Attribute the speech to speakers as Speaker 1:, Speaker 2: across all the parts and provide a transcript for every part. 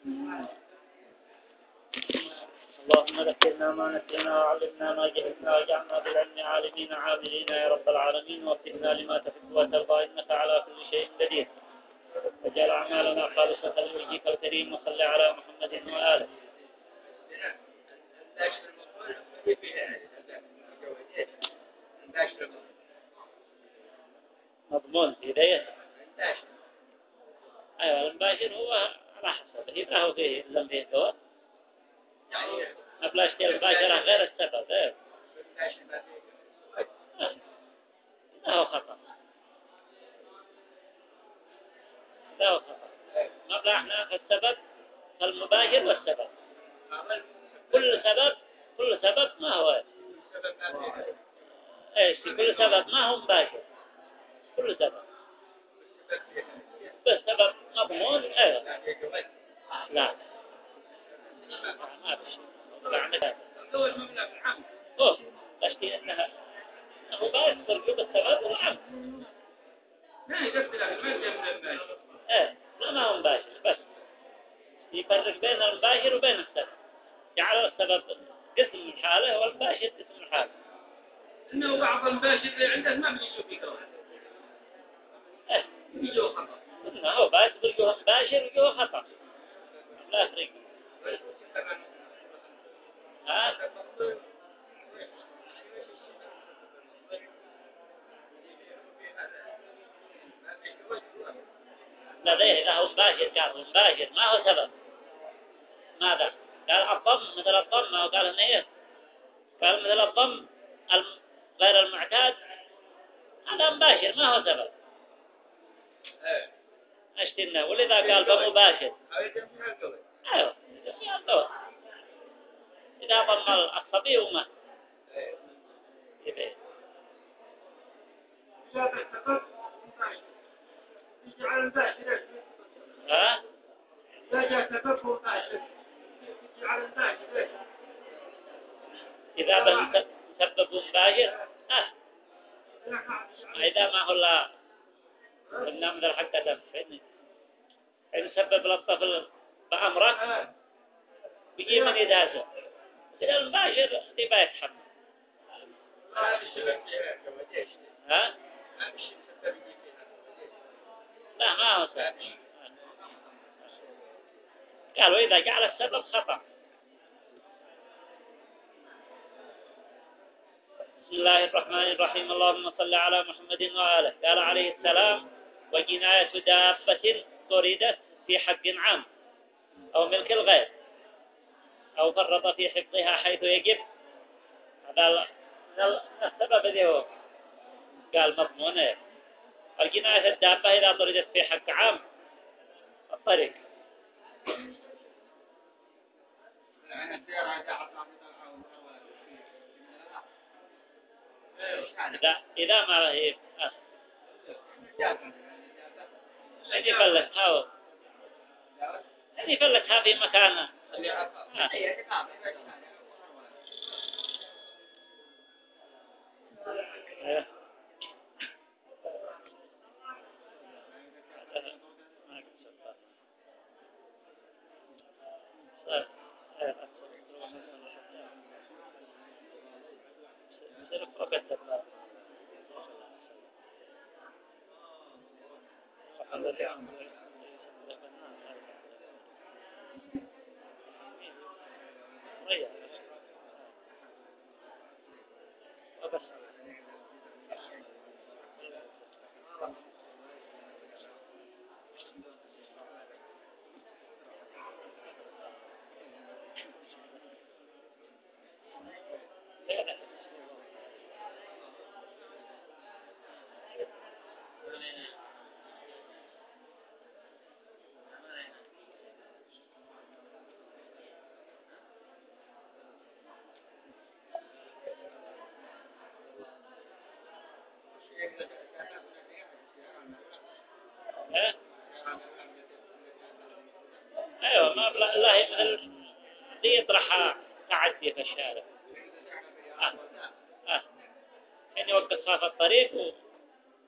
Speaker 1: اللهم ذكرنا ما نسينا وعلمنا ما جهلنا واجعلنا بالعلم عالمين عاملين يا رب العالمين، وفقنا لما تحب وترضى إنك على كل شيء قدير. وجعل أعمالنا خالصة لوجهك الكريم، وصل على محمد وآله. مضمون في هداية. أيوة المباشر هو على حسب إذا هو فيه لم فيه دور أبلاش المباشرة غير السبب غير هو خطأ. لا خطأ. مبلغ احنا في السبب المباشر والسبب. كل سبب ما هو ايش كل سبب ما هو مباشر. كل سبب بس سبب مضمون. ايوه لا ما في شيء. لا عندك اوه تشتي انها هو بس ترجو بالسبب والعمد. ايه ما هو مباشر بس يفرق بين المباشر وبين السبب. جعل السبب قسم من حاله والمباشر قسم من حاله.
Speaker 2: إنه بعض المباشر اللي عنده ما بيجوا في كون بيجوا خطأ.
Speaker 1: إنه هو بس بيجوا مباشر ويجوا خطأ. لا فرق. لديه إذا هو مباشر قال مباشر ما هو سبب. ماذا؟ قال الضم مثل الضم ما هو قال إنه إيه؟ قال مثل الضم غير المعتاد هذا مباشر ما هو سبب. أشتنا ولذا قال بمباشر. أيوه إذا ضم الصبي وما يبين. ها؟ إذا بنسبب مباشر إذا ما هو لا النمذ الحق دم إن سبب للطفل بأمرك بيجي من يدازه إذا المباشر يبقى يتحمل. ها؟ لا ما هو سبب. قالوا إذا جعل السبب خطأ. بسم الله الرحمن الرحيم. اللهم صل على محمد وآله. قال عليه السلام: وجناية دابة طردت في حق عام أو ملك الغير أو فرط في حفظها حيث يجب. هذا السبب الذي هو قال مضمونه. الجناية الدابة إذا طردت في حق عام الطريق. إذا ما هي يعني فلتها في مكانها. ايوه ما لا هي مثل دي يطرح تعدي في الشارع. يعني يوقفها في الطريق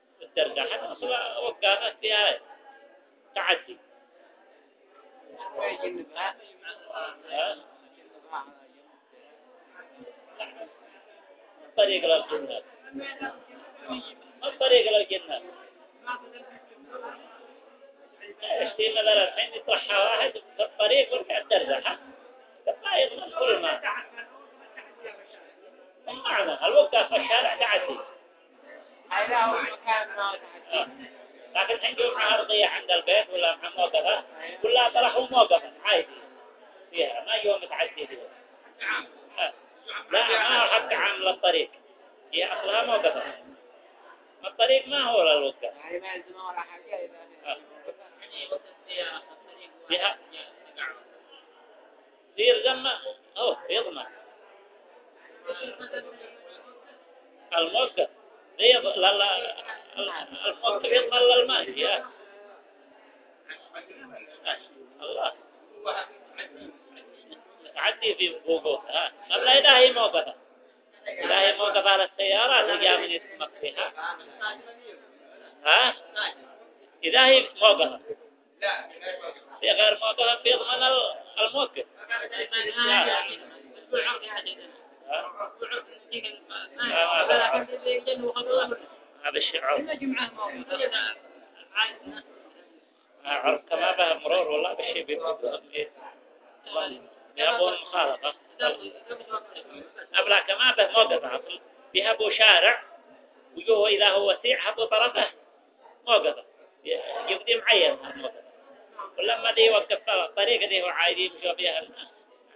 Speaker 1: والترجع حتى وصل وقفت فيها تعدي. ها؟ الطريق للجنة، الطريق للجنة. اشتي مثلا الحين يطرحها واحد في الطريق ورجع ترزحها ما يضمن كل ما معنى الوقت في الشارع تعدي. لكن الحين جو مع أرضية عند البيت ولا مع موقفة كلها طرحوا موقفة عادي فيها ما يوم متعدي فيها. لا ما هو حق عام للطريق هي أصلها موقفة الطريق ما هو للوقت فيها يصير زمة هو يضمن الموقف الموقف يضمن للماشي الله تعدي في وقوفها قبل إذا هي موقفة إذا هي موقفة للسيارات يجا من يتمك فيها ها إذا هي موقفة في غير موقفة يضمن الموقف هذا الشيء عرف كما به مرور والله بالشيء بيبقى يهبون مخالفة أبلا كما به موقف عصل بيهبوا شارع وجوه إذا هو وسيع هبوا طرفه موقفة يبدي معين الموقف ولما دي وقف الطريقة دي هو عايدين مشوا بيها الناس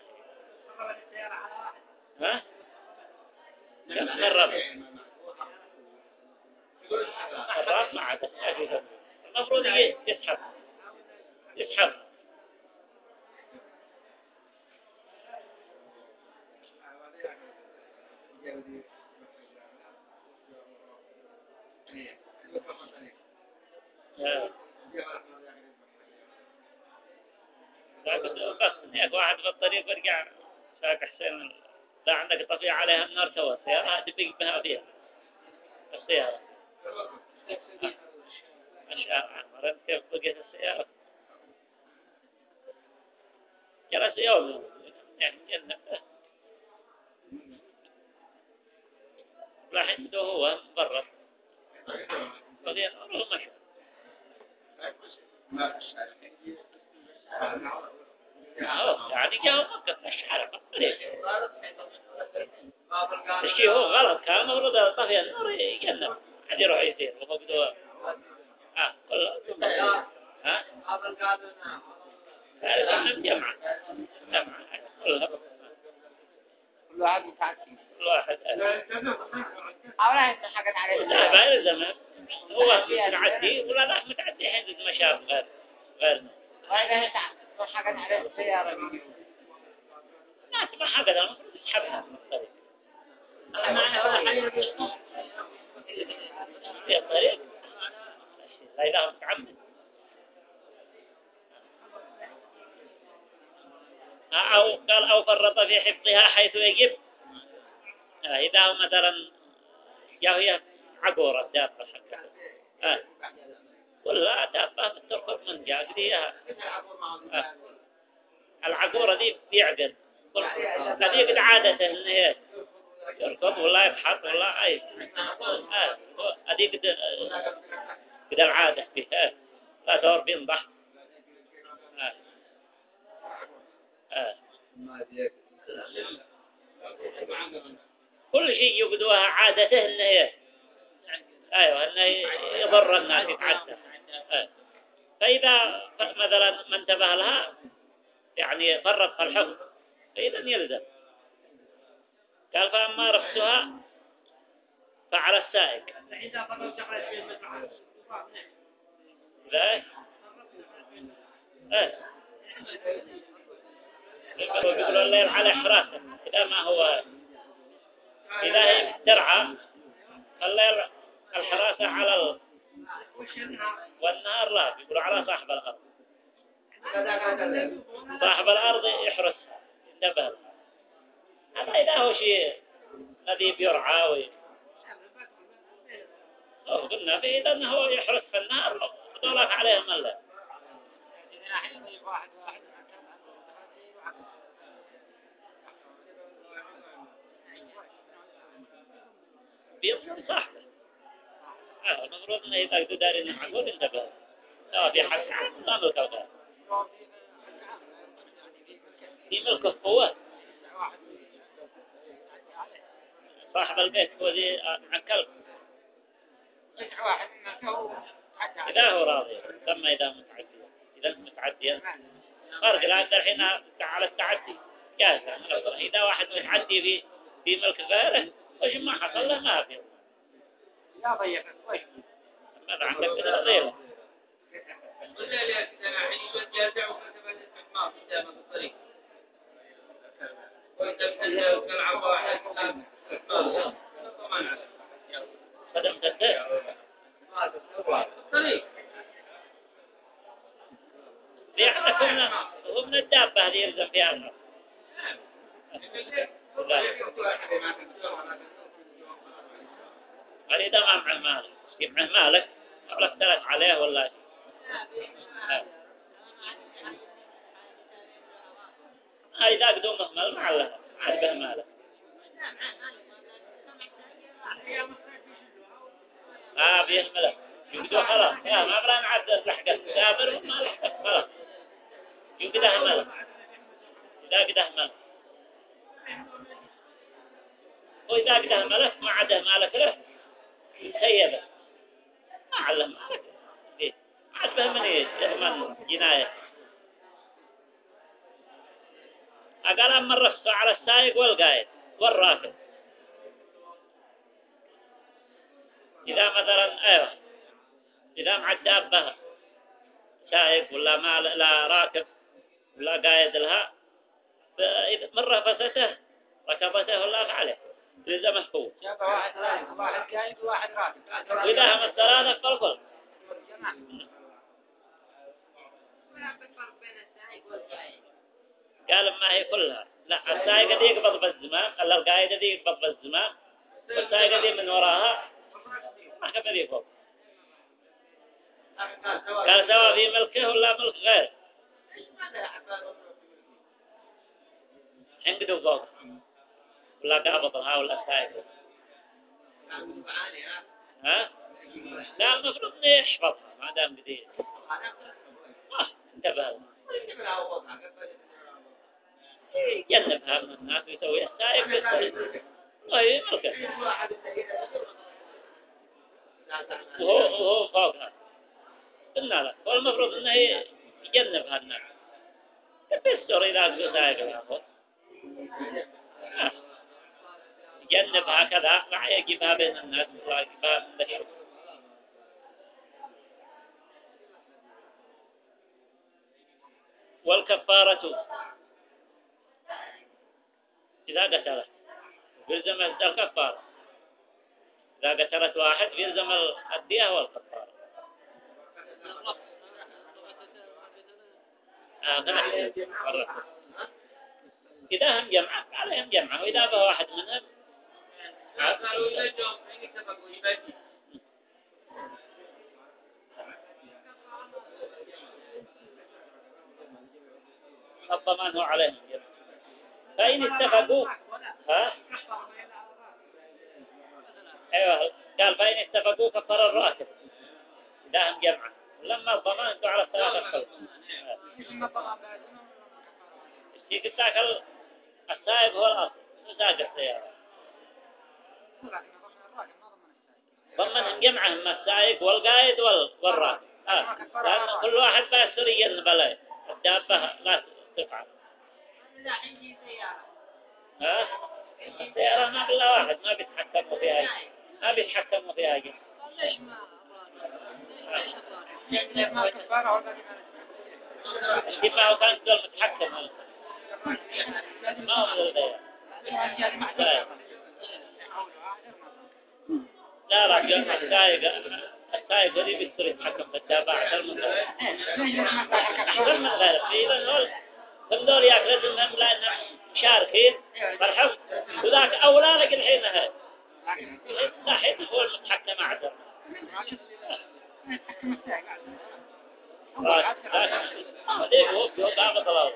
Speaker 1: ها؟ الراب ما عاد المفروض يسحب قصد هيك واحد بالطريق برجع ساق حسين لا عندك طفيعة عليها النار توا السيارة تبقى بها فيها السيارة مرات كيف بقيت السيارة جلس يوم يعني جنة لا عنده هو مبرر بقي نوره مشى يعني جاء وقف الشارع الطريق الشيء هو غلط كان مفروض طفي النور يجنب حد يروح يسير وهو بدو كله ها هذا جمع كلها
Speaker 3: كل واحد متعدي
Speaker 1: كل واحد
Speaker 3: أولا إنه حاجات عليه
Speaker 1: لا ما يلزم هو متعدي ولا لا متعدي حين المشاف غير
Speaker 3: وإذا حاجات عليه السيارة
Speaker 1: لا ما حاجة المفروض يسحبها من الطريق
Speaker 3: معنا ولا حاجة
Speaker 1: في الطريق لا إذا هم متعمد أو قال أو فرط في حفظها حيث يجب إذا هو مثلا هي عقورة دابة حقها ولا دابة بتركض من جاء قديها العقورة دي بيعقل هذه قد عادته إن هي يركض ولا يبحث ولا أي هذه قد العادة فيها لا دور بينضح كل شيء يقدوها عادته إن هي أيوة إنه يضر الناس يتعدى فإذا مثلا ما انتبه لها يعني فرط في الحكم فإذا يلزم قال فأما رخصها فعلى السائق لا يقولوا الليل على حراسة إذا ما هو إذا هي ترعى الليل الحراسة على والنهار لا يقولوا على صاحب الأرض صاحب الأرض يحرسها ينتبه هذا إذا هو شيء الذي بيرعى قلنا فيه إذا أنه يحرس في النهار ودولك عليهم الليل بيضمن صاحبه. المفروض إنه إذا قدر داري إنه معقول انتبه. سواء في حق عام لا ملك الغير. في ملكه هو صاحب البيت هو ذي مع الكلب. إذا هو راضي ثم إذا متعدي إذا متعدي فرق لا الحين على التعدي جاهز. إذا واحد متعدي في ملك غيره وش ما حصل له ما في.
Speaker 3: لا ضيق وش
Speaker 1: ماذا عندك كده ضيلة.
Speaker 2: ولا لا كده حين يوجه وكتب الحمار قدام الطريق وإذا بدأ كلعب واحد الحمار طبعا عليه
Speaker 1: خدمت السير
Speaker 2: الطريق
Speaker 1: ليحنا هو من الدابة هذه يلزم فيها النص. قال إذا ما معه مالك كيف معه مالك قبل اختلف عليه ولا إذا قدومه مال ما علها ما عجبه مالك فيه الملك يقدو خلاص يا ما بلا نعدل لحقه سافر وما لحقه خلاص يقده ملك إذا قده ملك وإذا قده ملك ما عده مالك له يسيبه ما علم مالك إيه ما عده من جناية قال أما الرخص على السائق والقائد والراكب إذا مثلا أيوه إذا مع الدابة سائق ولا ما لا راكب ولا قائد لها مرة فسته ركبته ولا فعله لزمه هو
Speaker 3: جاب واحد راكب واحد قايد وواحد راكب
Speaker 1: وإذا هم الثلاثة فالكل قال ما هي كلها لا السائق دي يقبض بالزمام الا القائد دي يقبض بالزمام والسائق دي من وراها ما كبر يفوق قال سواء في ملكه ولا ملك غير حنقدوا فوق ولا قابضها ولا السائق ها لا المفروض انه يحفظها ما دام جديد انتبه يجنبها من الناس ويسوي السائق بالسائق وهي ملكه وهو فوقها قلنا له والمفروض انه يجنبها الناس بالسر إذا أقول سائق يأخذ يجنبها كذا لا يجيبها بين الناس ولا يجيبها من ذهير والكفارة إذا قتلت يلزم الكفارة إذا قتلت واحد يلزم الدية والكفارة إذا هم جمعة عليهم جمعة وإذا به واحد منهم الضمان هو عليهم جمعة فإن اتفقوا ها أيوة قال فإن اتفقوا كفر الراكب إذا هم جمعة لما الضمان انتوا على الثلاثة خلق يقول السائق هو الأصل سائق السيارة ضمنهم جمعهم السائق والقائد والراكب لأن كل واحد بيصير يجنب عليه الدابة لا تفعل ها السيارة ما بالله واحد ما بيتحكموا فيها ما بيتحكموا فيها جدا ما هو كان دول متحكم ما هو الغير لا لا السائق اللي بيصير يتحكم في التابع أكثر من غير كل دول يأكلوا منهم لأنهم مشاركين بالحفظ وذاك أولى لك الحين هذا الحين هو المتحكم أعذر ليه هو قابض الله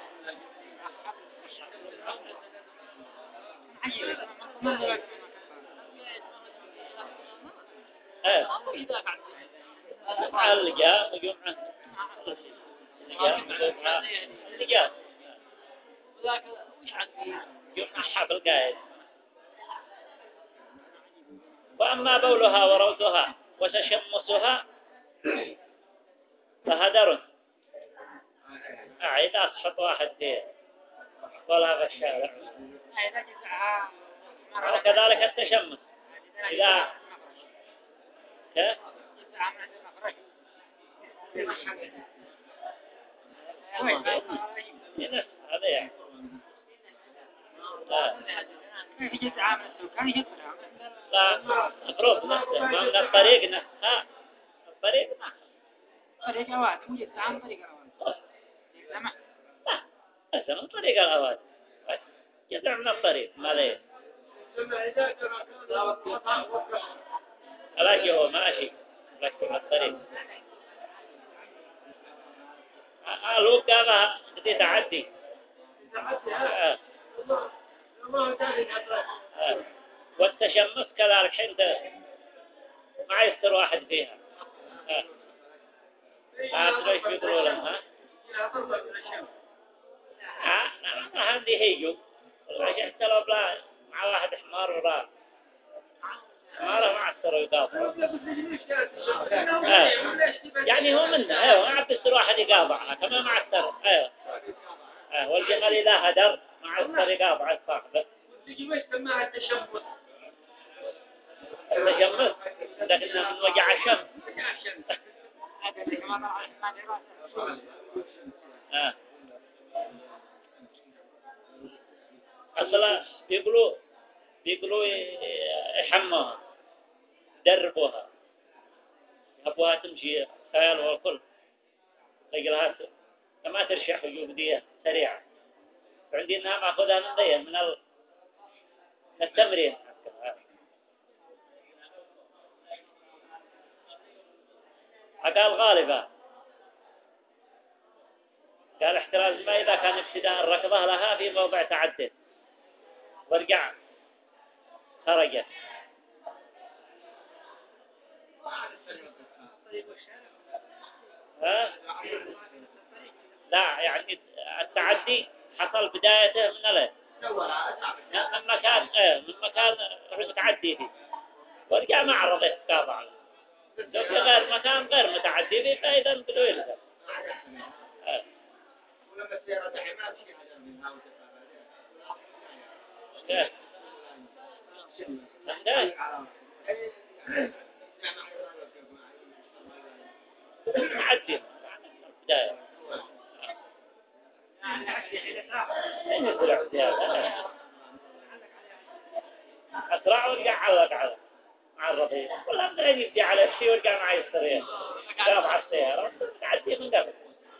Speaker 1: مع اللجام وجمعة اللجام جمعة حفل قايد. وأما بولها وروثها وتشمسها فهدر أعيد أصحط واحد فيه ولا في الشارع. وكذلك التشمس إذا كيف ينفس هذا يعني لا مفروض نفسه ما من الطريق نفسها الطريق لا من طريق الأواد يدع من الطريق ما ليه ألاقي هو ماشي لكن من الطريق الوقت بدي تعدي والتشمس كذلك حين ما يستر واحد فيها ايش بيقولوا لهم ما عندي هيجو والله حتى لو بلا مع واحد حمار وراء حماره ما عستروا يقاطعوا يعني هو منه ما عاد يستر واحد يقاطعها كما ما عستر والجمل إذا هدر ما عستر يقاطع الصاحبه التشمس لكنه من وجع الشمس أصلا بيقولوا يحموها دربوها يحبوها تمشي خيال والكل رجلها كما ترشح وجودية سريعة فعندي إنها مأخذها من ضيه من التمرين قال غالبا قال احتراز ما إذا كان ابتداء الركضة لها في موضع تعدد ورجع خرجت لا يعني التعدي حصل بدايته من مكان متعدي فيه ورجع معرض يتقاطع لو في غير مكان غير متعدي فيه فإذا نقولوا يلزم معدي بداية أسرع ورجع علق مع الرضيع ولا بدأ يبدي على الشيء ورجع معي السريع قام على السيارة تعدي من قبل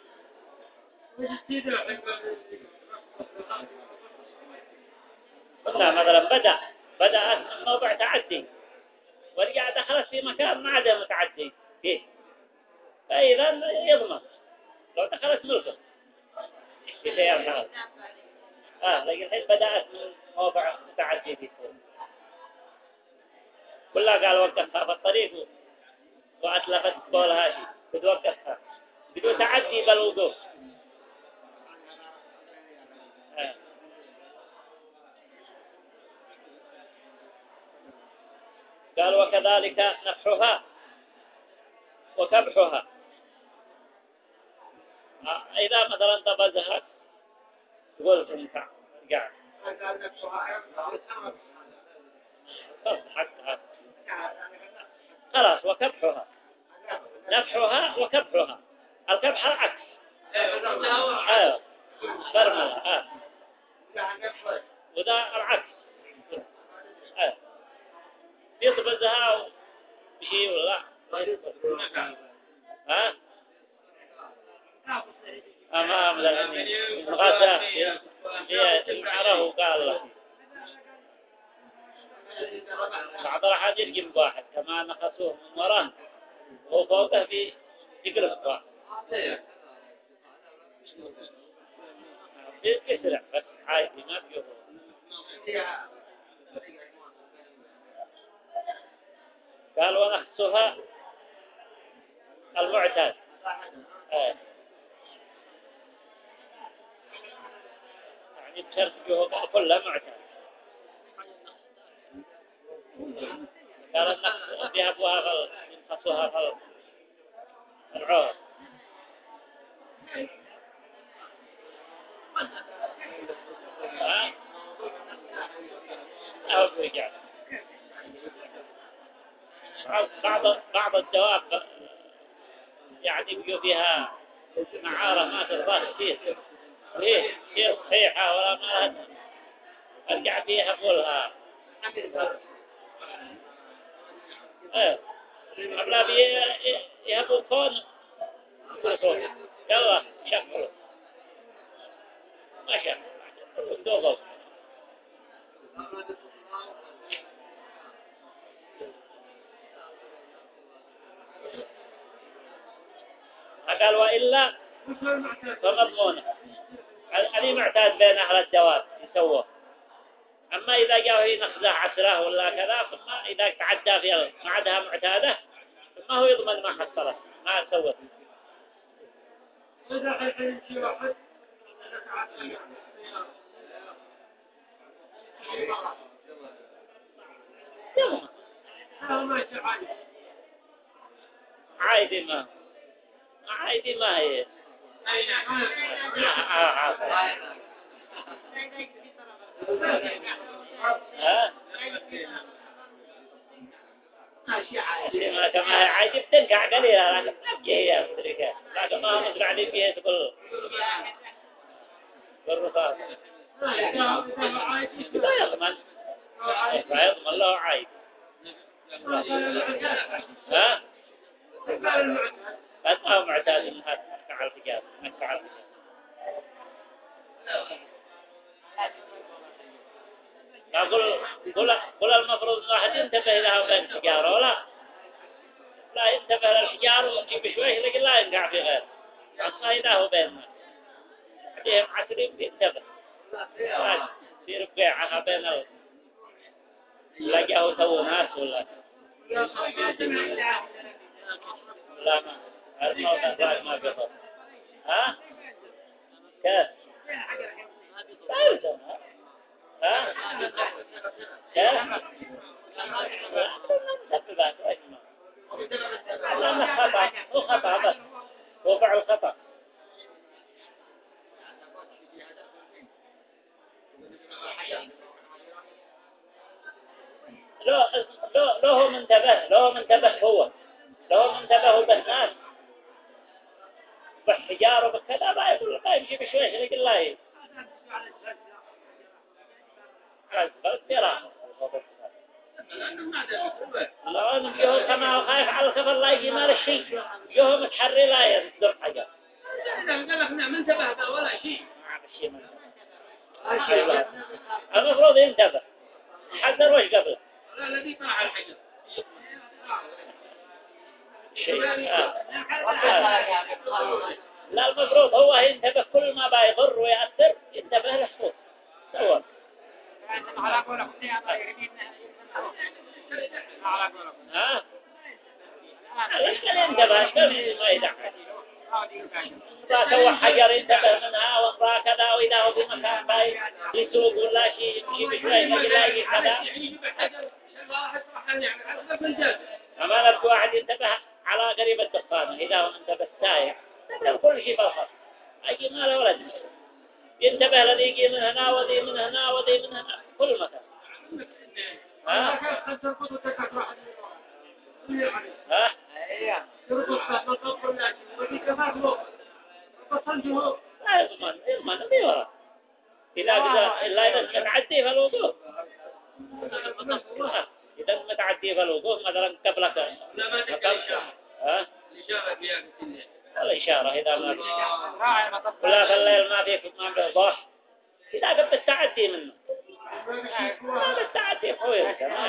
Speaker 1: قلنا مثلا بدأت من موضع تعدي ورجع دخلت في مكان ما عدا متعدي فيه فإذا يضمن لو دخلت ملكه في سيارة خلاص لكن الحين بدأت من موضع متعدي فيه كلها قال وقفها في الطريق وأتلفت قولها شيء بتوقفها بدون تعدي بالوقوف قال وكذلك نفحها وكبحها إذا مثلا طبزها تقول تنفع قاعد حقها خلاص وكبحها نفحها وكبحها الكبح العكس برملة وده العكس يطبزها بشيء ولا لا أمام الغساء هي المعره قال له بعض الأحد يرجم واحد كما نقصوه من وراه وفوقه في يقلب واحد يسرع بس عادي ما بيوه قال ونخصها المعتاد. إيه. يعني بشرط كله معتاد. قال النخص بيهبوها ينخصوها العور. ها؟ أو بيجعل بعض الدواب يعني بيجوا فيها معارة ما ترضى كثير، وهي تصير صحيحة ولا ما أرجع فيها أقولها. إيه قبل يهبوا كون يلا شكله ما شاء الله. قال وإلا فمضمونه هذه معتاد بين أهل الدواب يسووه. أما إذا جاءوا ينخذه عسره ولا كذا ثم إذا تعدى في ما عادها معتادة ثم هو يضمن ما حصله ما سوت.
Speaker 4: إذا حين شيء واحد
Speaker 1: عادي ما هي. كما هي عادي بتنقع قليلا لكن هي أمريكا لكن ما هم مزرع لي فيها تقول بالرصاص لا يضمن له عايد. ها؟ بس ما هو معتاد إنها تفعل الحجاب ما تفعل الحجاب. قل المفروض واحد ينتبه لها بين الحجارة ولا لا ينتبه للحجار ويجيب شوي لكن لا ينقع في غير. أما إذا هو بيننا عليهم عسرين بينتبه لا يصير بيعها بين لقاه سووا ناس ولا لا ما الموضوع ما بيضر. ها كيف لا يلزم. ها كيف مسببات وإجماع لأنه خطأ هو خطأ بس هو فعل خطأ. لو هو منتبه هو لو منتبه بالناس بالحجار وبكذا ما يقول ما يمشي بشويش يقول لا يجب بس يرى الله نبيه كما هو خايف على الخبر لا يجي مال الشيء يوم متحري لا يصدر حاجة
Speaker 4: قال لك نعم انتبه ولا شيء
Speaker 1: المفروض ينتبه حذر وش قبله
Speaker 4: لا الذي طلع الحجر
Speaker 1: لا المفروض هو ينتبه كل ما بيضر ويأثر ينتبه للحقوق سوى. ها؟ ليش كان ينتبه؟ ليش كان ما يدعي؟ إذا سوى حجر ينتبه منها وإذا كذا وإذا هو في مكان باي يسوق ولا شيء يمشي بشوي لا يجي كذا. أما نبقى واحد ينتبه على قريب الدخان إذا هو انتبه سايع ينتبه كل شيء بالخط أجي ما له ولد ينتبه الذي يجي من هنا وذي من هنا وذي من هنا كل مكان. ها؟ ها؟ لا يضمن بيورا إذا متعدي في الوقوف إذا متعدي في الوقوف مثلا قبلك ها؟ الإشارة إذا ما ولا في الليل ما فيك ما بيضاح إذا قبل التعدي منه ما بالتعدي خوي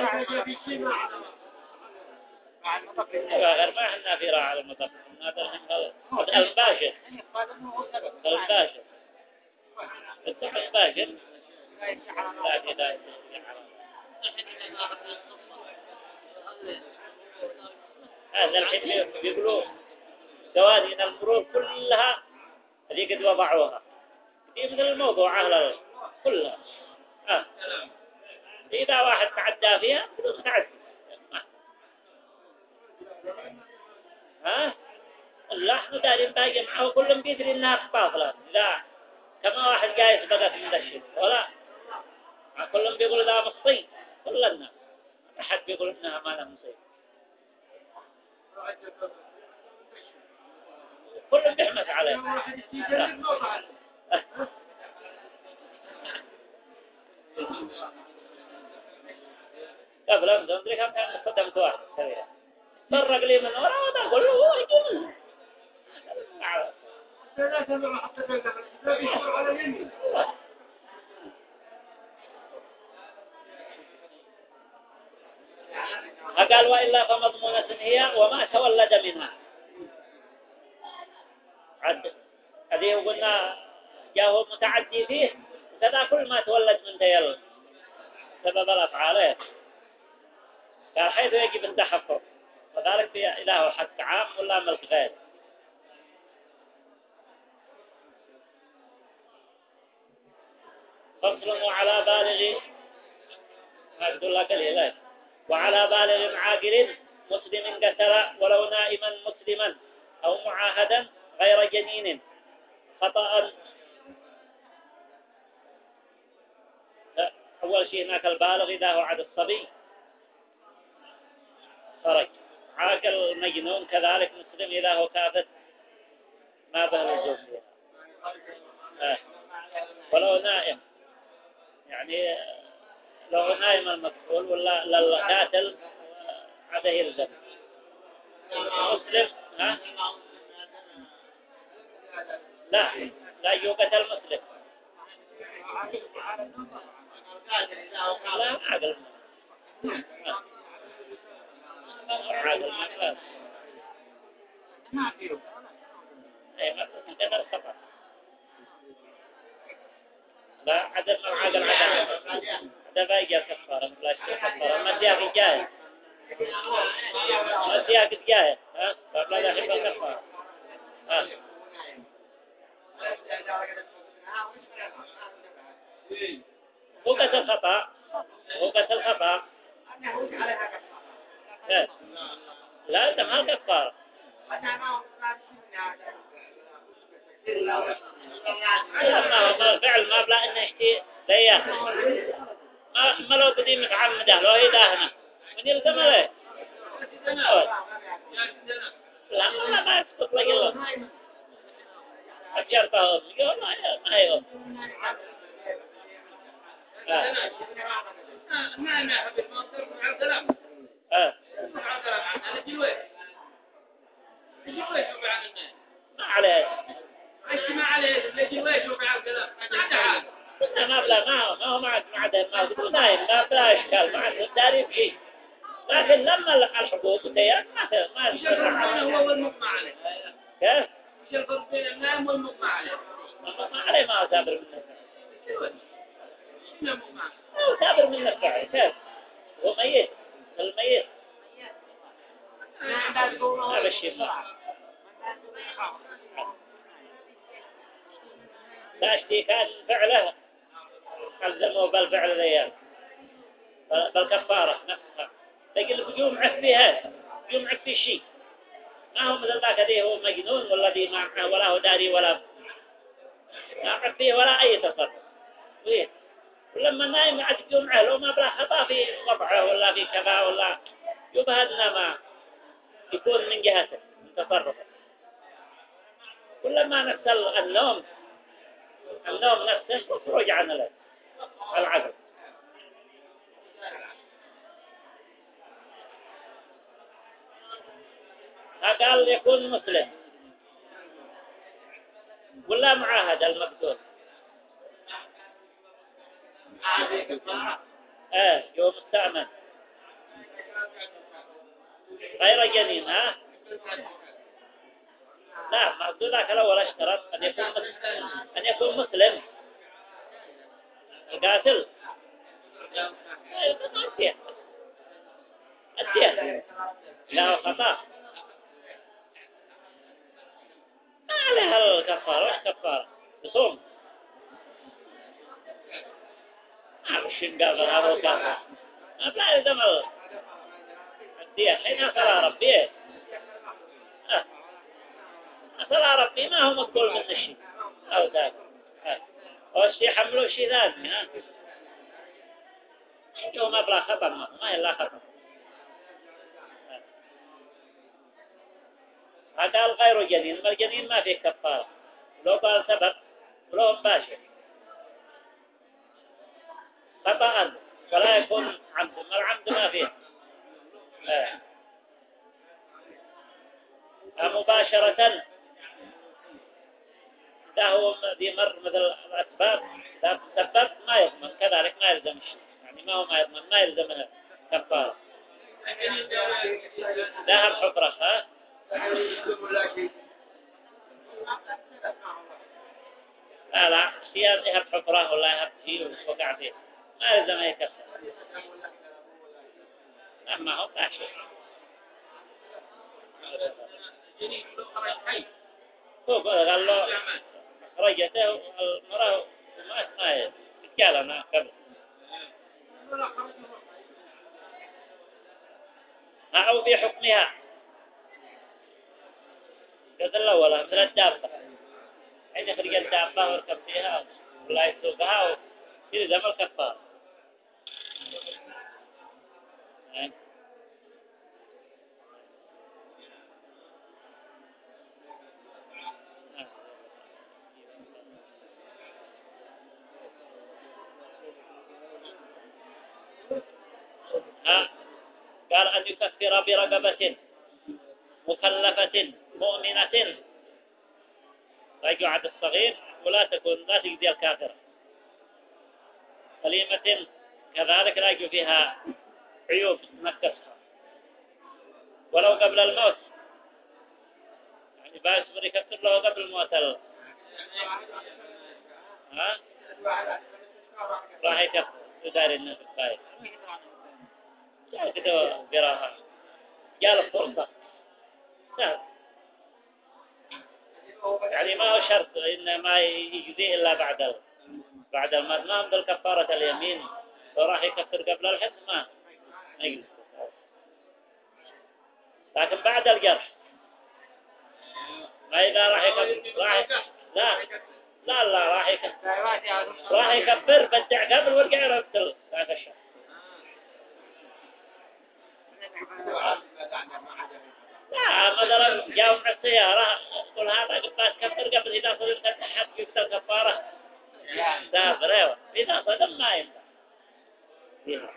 Speaker 1: غير ما احنا في راعي المطر هذا الباشر الباشر لا كذا هذا الحين بيقولوا قوانين المرور كلها هذه قد وضعوها دي مثل الموضوع على كلها إذا واحد تعدى فيها بدون تعدي لا احنا دارين باقي معه كلهم بيدري انها خطافلة لا كما واحد جاي بدأت من الشيء ولا كلهم بيقولوا ذا مصيب كلنا أحد بيقول إنها ما لها مصيب كلهم بيحمس عليه قبل أن تدري كم كان قدمت واحد كبير فرق لي من وراء وأنا أقول له هو يجي قال وإلا فمضمونة هي وما تولد منها عد هذه قلنا جاءه متعدي فيه كذا كل ما تولد من تيل سبب الأفعال قال حيث يجب التحفظ وذلك في إله حق عام ولا ملك غير فصل وعلى بالغ عبد الله قال وعلى بالغ عاقل مسلم قتل ولو نائما مسلما أو معاهدا غير جنين خطأ أول شيء هناك البالغ إذا هو عد الصبي فرج عاقل مجنون كذلك مسلم إذا هو كافر ما به لزوم ولو نائم يعني لو نائم المقتول ولا للقاتل هذا يلزم مسلم لا يقتل مسلم لا عقل
Speaker 3: ما فيه
Speaker 1: اي ما قدر خطأ لا عدم العقل عدم باقي الكفارة لا شيء كفارة ما سياق جاهز ما سياق جاهز فلا يحب الكفارة هو قتل خطأ لا ده ما الكفارة ما فعل ما بلا إنه يشتي لا يأخذ ما لو بدي متعمده لو يداهنا من يلزم عليه لا ما يسقط لك الله أجرته يقول ما يقول
Speaker 2: ما نحب المنصر مع الكلام مع الكلام أنا جلوي شوف عن الناس
Speaker 1: ما عليه
Speaker 2: ما عليه اللي جلوي شوف عن الكلام ما تعال
Speaker 1: ما بلا ما هو ما عاد ما بدون نايم ما بلا إشكال ما عاد داري شيء لكن لما الحقوق تيار ما
Speaker 2: وش الفرق بينه هو والمقمع عليه
Speaker 1: كيف
Speaker 2: وش الفرق بين النائم والمقمع عليه
Speaker 1: ما عليه ما هو سابر من الفعل
Speaker 2: شنو المقمع
Speaker 1: هو سابر من الفعل كيف هو ميت الميت هذا الشيء لا اشتي كان فعله ألزمه بالفعل ذيان بالكفارة نفسها لكن يجوم فيها يجوم في شيء ما هو مثل ذاك ذي هو مجنون ولا ذي معه ولا هو داري ولا ما فيه ولا أي تصرف ولما النايم عاد يجوم لو ما بلا خطأ في وضعه ولا في كذا ولا يبهدنا ما يكون من جهته من تصرفه كلما نفس النوم نفسه خروج عن العقل قال يكون مسلم ولا معاهد المقتول يوم مستأمن غير جنين لا مقتول ذاك الأول اشترط أن يكون مسلم القاتل أديه لا خطأ ما عليها الكفارة. وش كفارة؟ يصوم ما وش نقابلها هو كفارة ما بلا يلزم الدية حين أصل ربي أصل ربي ما هو مقبول من الشيء أو ذاك والشيء حملوا شيء ثاني شو ما بلا خطر ما إلا خطر قال غير جنين ما الجنين ما فيه كفارة لو قال سبب ولو مباشر خطأ ولا يكون عمد ما العمد ما فيه مباشرة ده هو ذي مر مثل الأسباب سبب ما يضمن كذلك ما يلزم الشيء يعني ما هو ما يضمن ما يلزم كفارة ذهب حفرة لا سيار ذهب حفرة ولا يهب فيه وقع فيه ما يلزم يكفر أما هو لا شيء هو قال له رجته المرأة ما يتكلم قبل أو في حكمها قد الأولى مثل الدابة حين يخرج الدابة ويركب فيها ولا يسوقها ويلزم الكفار قال أن يكفر برقبة مكلفة مؤمنة رجعت الصغير ولا تكون لا تجزي الكافرة سليمة كذلك لا يجو فيها عيوب نكسها ولو قبل الموت يعني بأسبر يكفر له قبل الموت راح يكفر يدار الناس الخير جاء كده قراها جاء الفرصة سهل يعني ما هو شرط إن ما يجزي إلا بعد الموت ما هم كفارة اليمين وراح يكفر قبل الحد ما يجزي لكن بعد الجرح ما إذا راح يكفر راح يكفر بدع قبل ورجع يرتل ذاك الشهر لا مثلا جاءوا مع السيارة يقول هذا قبل تكفر قبل إذا صدمت الحد يكتب كفارة دابر ايوه إذا صدم ما ينفع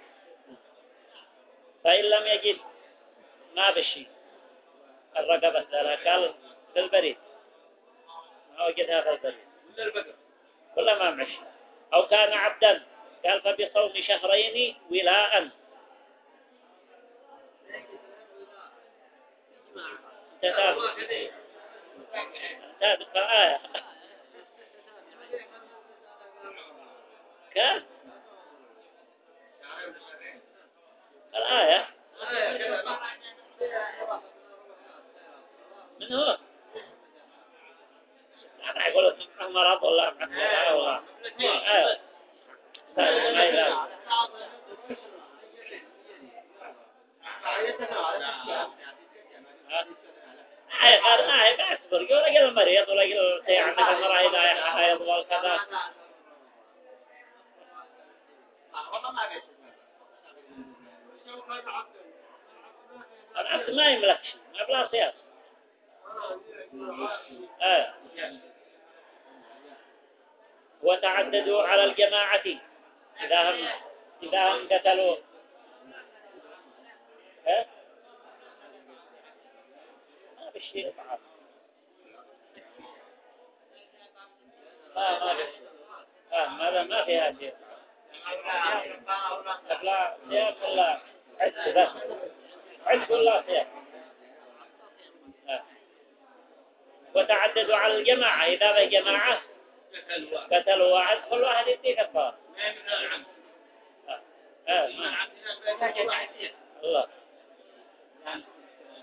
Speaker 1: فإن لم يجد ما بشي الرقبة ذلك في البريد ما وجدها في البريد كل ما مشي أو كان عبدا قال فبصوم شهرين ولاء تتابع آية كيف الآية من هو أنا أقول مرض ولا معك ولا قال ما يصبر يقول لك المريض ولا يقول عندك المرأة إذا حائض والكذا العبد ما يملك شيء ما بلا سياسة وتعددوا على الجماعة إذا هم قتلوا ما بشيء بعض ماذا ما فيها شيء لا سياق ولا عد بس عد ولا سياق وتعددوا على الجماعة إذا بجماعة قتلوا واحد كل واحد يدي كفار الله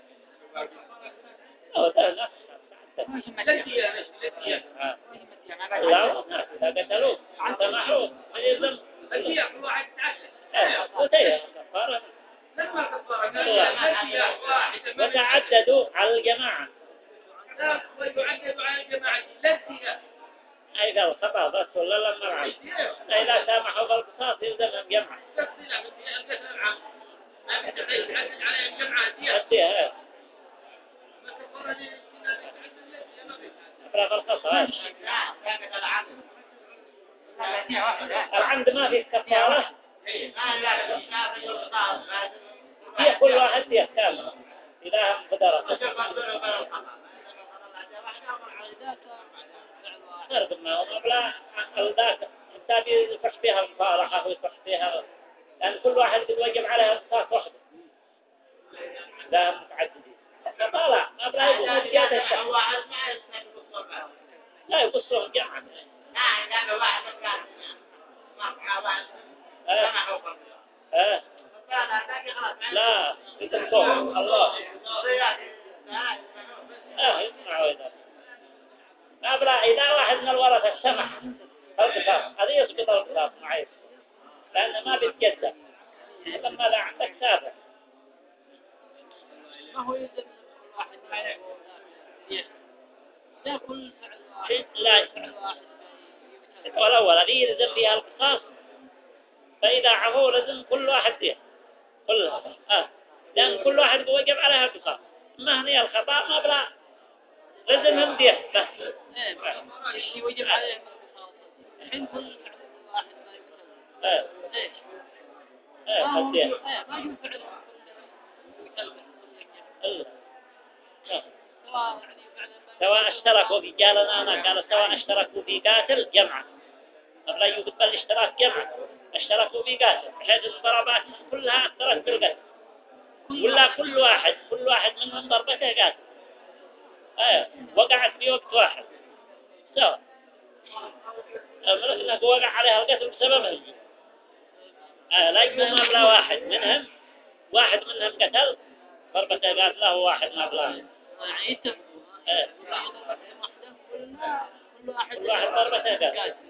Speaker 1: هو ده نفس
Speaker 4: لدي أنا لدي
Speaker 1: لا لا قتلوه سمحوا يلزم
Speaker 4: لدي كل واحد تعشى
Speaker 1: وتيه كفارة
Speaker 4: لما كفارة لدي واحد
Speaker 1: وتعددوا على الجماعة
Speaker 4: لا ويعدد على الجماعة لدي
Speaker 1: أي قال خطأ بس ولا لما العام إذا سامحوا بالقصاص يلزمهم جمعة أديها أفرق الخطأ العمد ما فيه كفارة هي كل واحد يحتاج إذا هم قدرة نرقم ما هو مبلغ الذات التابي يصح فيها المفارقة ويصح فيها لأن كل واحد يتوجب عليها قصاص واحد لا متعددين فطالع مبلغ يقوم بزيادة الشهر لا يقصهم جمعا لا يقصهم الله يسمعوا إذا مبلغ إذا واحد من الورثة سمح القصاص هذا يسقط القصاص معي لأنه ما بيتجدد لما لا عندك سابع
Speaker 3: ما هو يلزم الواحد ما لا كل فعل واحد
Speaker 1: لا
Speaker 3: فعل واحد
Speaker 1: والأول هذه يلزم فيها القصاص فإذا عفوا لازم كل واحد فيها كلها لأن كل واحد يوجب عليها القصاص ما هي الخطأ ما بلا لازم ديه بس
Speaker 3: الشيء وجب عليه الحين كل فعل واحد ما يكتب ليش؟ ما هو فعل
Speaker 1: سواء اشتركوا في جالنا أنا قال سواء اشتركوا في قاتل جمعة لا يقبل الاشتراك جمعة اشتركوا في قاتل بحيث الضربات كلها أثرت بالقتل ولا كل واحد منهم ضربته قاتل وقعت في وقت واحد سواء أنك وقع عليها القتل بسببه لا يكون مبلغ واحد منهم قتل ضربته قاتله واحد مبلغ
Speaker 3: يعني يتفقوا كل واحد
Speaker 1: ضربته قاتل